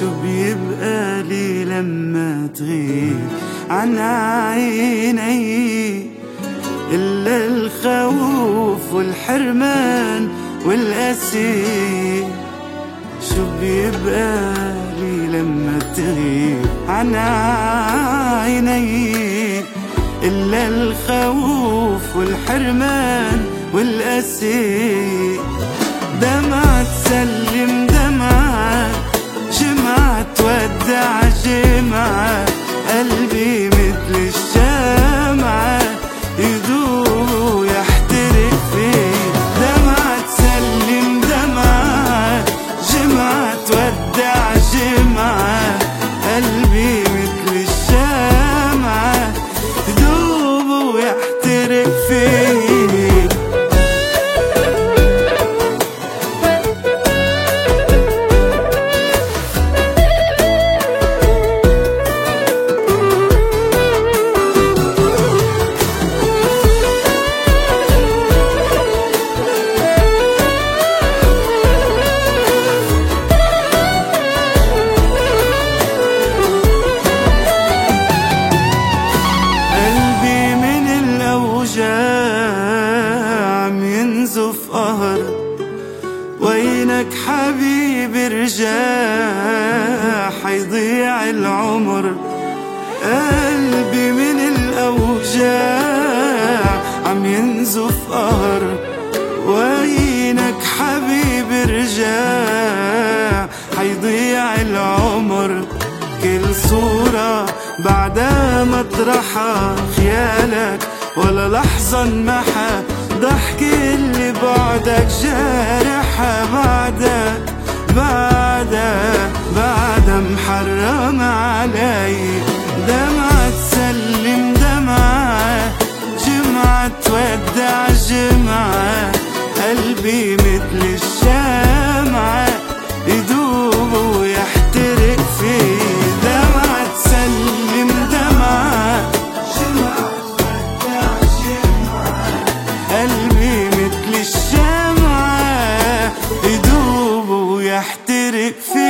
شو بيبقى لي لما تغيب عن عيني إلا الخوف والحرمان والأسي. شو بيبقى لي لما تغيب عن عيني إلا الخوف والحرمان والأسي. دمعة تسلم دمعة، جمعة تودع جمعة، قلبي مثل الشمعة يدوب ويحترق فيه. دمعة تسلم دمعة، جمعة تودع جمعة، قلبي مثل الشمعة يدوب ويحترق فيه. وينك حبيبي رجع حيضيع العمر. قلبي من الأوجاع عم ينزف قهر. وينك حبيبي رجع حيضيع العمر. كل صورة بعدها مطرحها خيالك ولا لحظة انمحى. ضحكي اللي بعدك جارحة بعدها محرم علي. دمعة تسلم دمعة، جمعة تودع جمعة، قلبي مثل الشمعة يدوب ويحترق فيه. دمعة تسلم دمعة، جمعة تودع جمعة، قلبي مثل الشمعة يدوب ويحترق فيه.